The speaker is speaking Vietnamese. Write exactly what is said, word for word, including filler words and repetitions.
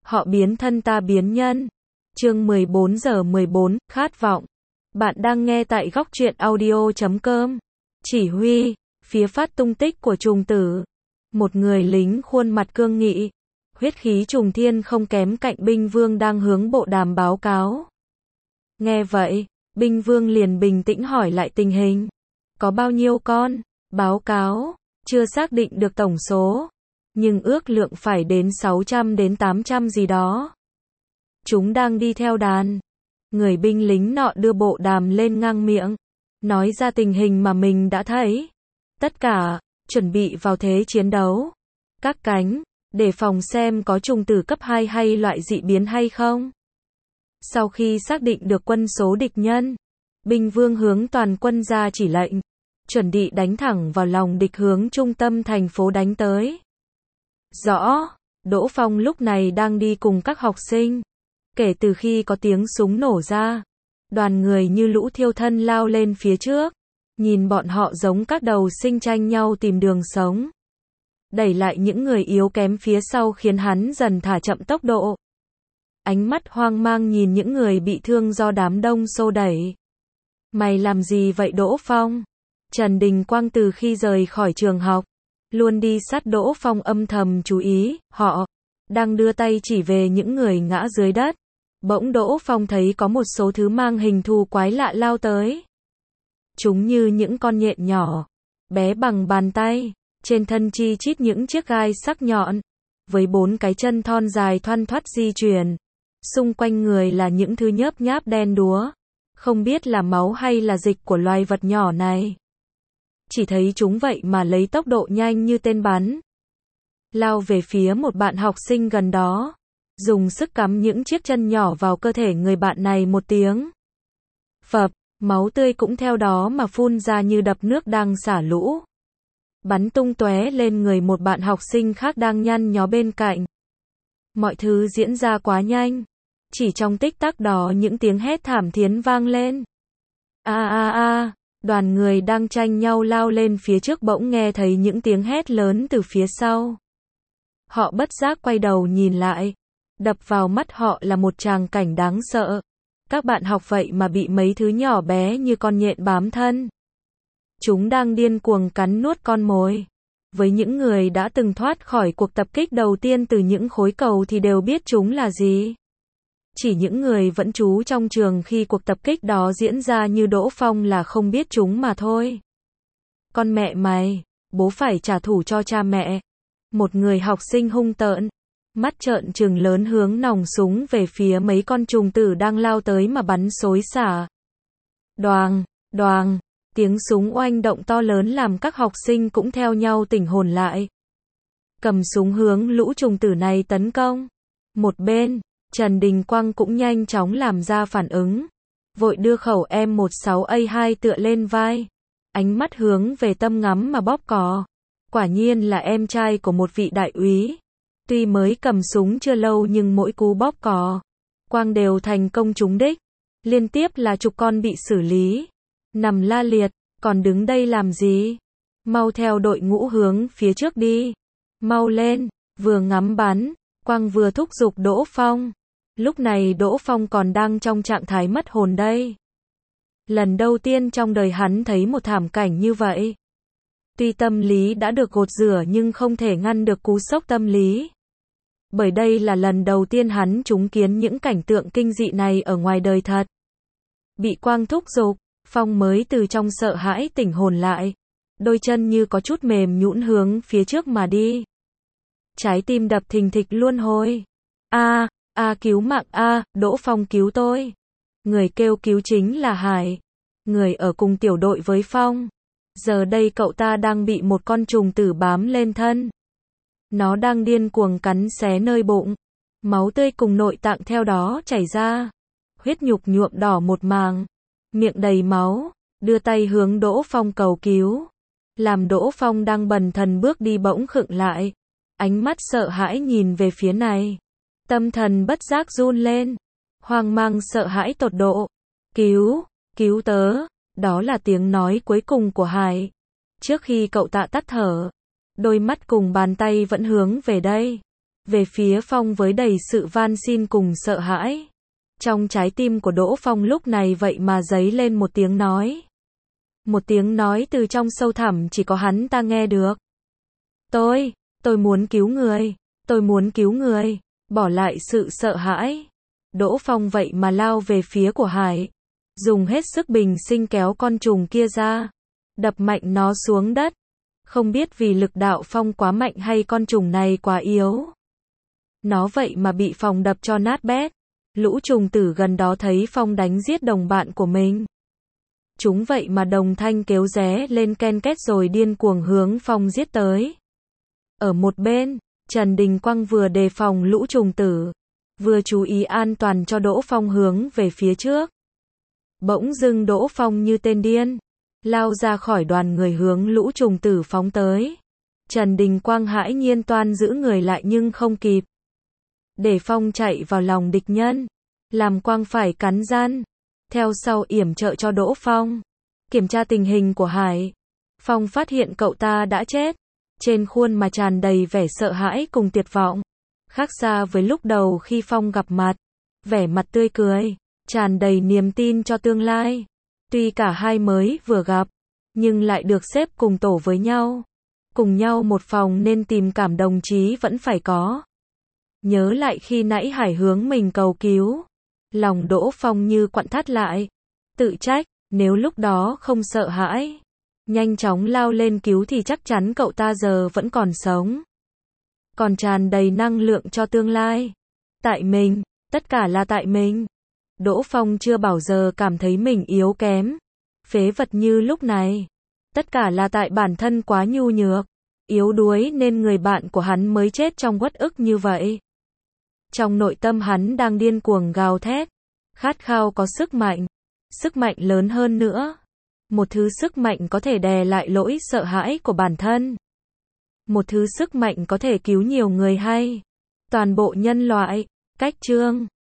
Họ biến thân ta biến nhân. Chương mười bốn giờ mười bốn, khát vọng. Bạn đang nghe tại góc truyện audio chấm com. Chỉ huy, phía phát tung tích của trùng tử. Một người lính khuôn mặt cương nghị, huyết khí trùng thiên không kém cạnh binh vương đang hướng bộ đàm báo cáo. Nghe vậy, binh vương liền bình tĩnh hỏi lại tình hình. Có bao nhiêu con? Báo cáo, chưa xác định được tổng số, nhưng ước lượng phải đến sáu trăm đến tám trăm gì đó. Chúng đang đi theo đàn. Người binh lính nọ đưa bộ đàm lên ngang miệng, nói ra tình hình mà mình đã thấy. Tất cả, chuẩn bị vào thế chiến đấu. Các cánh, để phòng xem có trùng tử cấp hai hay loại dị biến hay không. Sau khi xác định được quân số địch nhân, binh vương hướng toàn quân ra chỉ lệnh, chuẩn bị đánh thẳng vào lòng địch hướng trung tâm thành phố đánh tới. Rõ, Đỗ Phong lúc này đang đi cùng các học sinh. Kể từ khi có tiếng súng nổ ra, đoàn người như lũ thiêu thân lao lên phía trước. Nhìn bọn họ giống các đầu sinh tranh nhau tìm đường sống. Đẩy lại những người yếu kém phía sau khiến hắn dần thả chậm tốc độ. Ánh mắt hoang mang nhìn những người bị thương do đám đông xô đẩy. Mày làm gì vậy Đỗ Phong? Trần Đình Quang từ khi rời khỏi trường học, luôn đi sát Đỗ Phong âm thầm chú ý, họ đang đưa tay chỉ về những người ngã dưới đất. Bỗng Đỗ Phong thấy có một số thứ mang hình thù quái lạ lao tới. Chúng như những con nhện nhỏ, bé bằng bàn tay, trên thân chi chít những chiếc gai sắc nhọn, với bốn cái chân thon dài thoăn thoắt di chuyển. Xung quanh người là những thứ nhớp nháp đen đúa, không biết là máu hay là dịch của loài vật nhỏ này. Chỉ thấy chúng vậy mà lấy tốc độ nhanh như tên bắn, lao về phía một bạn học sinh gần đó, dùng sức cắm những chiếc chân nhỏ vào cơ thể người bạn này một tiếng. Phập, máu tươi cũng theo đó mà phun ra như đập nước đang xả lũ. Bắn tung tóe lên người một bạn học sinh khác đang nhăn nhó bên cạnh. Mọi thứ diễn ra quá nhanh. Chỉ trong tích tắc đó những tiếng hét thảm thiết vang lên. A a a, đoàn người đang tranh nhau lao lên phía trước bỗng nghe thấy những tiếng hét lớn từ phía sau. Họ bất giác quay đầu nhìn lại. Đập vào mắt họ là một tràng cảnh đáng sợ. Các bạn học vậy mà bị mấy thứ nhỏ bé như con nhện bám thân. Chúng đang điên cuồng cắn nuốt con mồi. Với những người đã từng thoát khỏi cuộc tập kích đầu tiên từ những khối cầu thì đều biết chúng là gì. Chỉ những người vẫn trú trong trường khi cuộc tập kích đó diễn ra như Đỗ Phong là không biết chúng mà thôi. Con mẹ mày, bố phải trả thù cho cha mẹ. Một người học sinh hung tợn, mắt trợn trừng lớn hướng nòng súng về phía mấy con trùng tử đang lao tới mà bắn xối xả. Đoàng, đoàng, tiếng súng oanh động to lớn làm các học sinh cũng theo nhau tỉnh hồn lại. Cầm súng hướng lũ trùng tử này tấn công. Một bên, Trần Đình Quang cũng nhanh chóng làm ra phản ứng. Vội đưa khẩu M mười sáu A hai tựa lên vai. Ánh mắt hướng về tâm ngắm mà bóp cò. Quả nhiên là em trai của một vị đại úy. Tuy mới cầm súng chưa lâu nhưng mỗi cú bóp cò, Quang đều thành công trúng đích. Liên tiếp là chục con bị xử lý. Nằm la liệt, còn đứng đây làm gì? Mau theo đội ngũ hướng phía trước đi. Mau lên, vừa ngắm bắn, Quang vừa thúc giục Đỗ Phong. Lúc này Đỗ Phong còn đang trong trạng thái mất hồn đây. Lần đầu tiên trong đời hắn thấy một thảm cảnh như vậy. Tuy tâm lý đã được gột rửa nhưng không thể ngăn được cú sốc tâm lý. Bởi đây là lần đầu tiên hắn chứng kiến những cảnh tượng kinh dị này ở ngoài đời thật. Bị Quang thúc giục, Phong mới từ trong sợ hãi tỉnh hồn lại. Đôi chân như có chút mềm nhũn hướng phía trước mà đi. Trái tim đập thình thịch luân hồi. A, a cứu mạng a, Đỗ Phong cứu tôi. Người kêu cứu chính là Hải. Người ở cùng tiểu đội với Phong. Giờ đây cậu ta đang bị một con trùng tử bám lên thân. Nó đang điên cuồng cắn xé nơi bụng. Máu tươi cùng nội tạng theo đó chảy ra. Huyết nhục nhuộm đỏ một màng. Miệng đầy máu. Đưa tay hướng Đỗ Phong cầu cứu. Làm Đỗ Phong đang bần thần bước đi bỗng khựng lại. Ánh mắt sợ hãi nhìn về phía này. Tâm thần bất giác run lên. Hoang mang sợ hãi tột độ. Cứu, cứu tớ. Đó là tiếng nói cuối cùng của Hải. Trước khi cậu ta tắt thở. Đôi mắt cùng bàn tay vẫn hướng về đây. về phía Phong với đầy sự van xin cùng sợ hãi. Trong trái tim của Đỗ Phong lúc này vậy mà dấy lên một tiếng nói. Một tiếng nói từ trong sâu thẳm chỉ có hắn ta nghe được. Tôi, tôi muốn cứu người, tôi muốn cứu người, bỏ lại sự sợ hãi. Đỗ Phong vậy mà lao về phía của Hải, dùng hết sức bình sinh kéo con trùng kia ra, đập mạnh nó xuống đất. Không biết vì lực đạo Phong quá mạnh hay con trùng này quá yếu. Nó vậy mà bị Phong đập cho nát bét. Lũ trùng tử gần đó thấy Phong đánh giết đồng bạn của mình. Chúng vậy mà đồng thanh kêu ré lên ken két rồi điên cuồng hướng Phong giết tới. Ở một bên, Trần Đình Quang vừa đề phòng lũ trùng tử, vừa chú ý an toàn cho Đỗ Phong hướng về phía trước. Bỗng dưng Đỗ Phong như tên điên, lao ra khỏi đoàn người hướng lũ trùng tử phóng tới. Trần Đình Quang hãi nhiên toan giữ người lại nhưng không kịp. Để Phong chạy vào lòng địch nhân, làm Quang phải cắn răng, theo sau yểm trợ cho Đỗ Phong. Kiểm tra tình hình của Hải, Phong phát hiện cậu ta đã chết, trên khuôn mà tràn đầy vẻ sợ hãi cùng tuyệt vọng. Khác xa với lúc đầu khi Phong gặp mặt, vẻ mặt tươi cười, tràn đầy niềm tin cho tương lai. Tuy cả hai mới vừa gặp, nhưng lại được xếp cùng tổ với nhau, cùng nhau một phòng nên tình cảm đồng chí vẫn phải có. Nhớ lại khi nãy Hải hướng mình cầu cứu, lòng Đỗ Phong như quặn thắt lại, tự trách, nếu lúc đó không sợ hãi, nhanh chóng lao lên cứu thì chắc chắn cậu ta giờ vẫn còn sống, còn tràn đầy năng lượng cho tương lai. Tại mình, tất cả là tại mình. Đỗ Phong chưa bao giờ cảm thấy mình yếu kém, phế vật như lúc này. Tất cả là tại bản thân quá nhu nhược, yếu đuối nên người bạn của hắn mới chết trong uất ức như vậy. Trong nội tâm hắn đang điên cuồng gào thét, khát khao có sức mạnh, sức mạnh lớn hơn nữa. Một thứ sức mạnh có thể đè lại nỗi sợ hãi của bản thân. Một thứ sức mạnh có thể cứu nhiều người hay toàn bộ nhân loại. Cách chương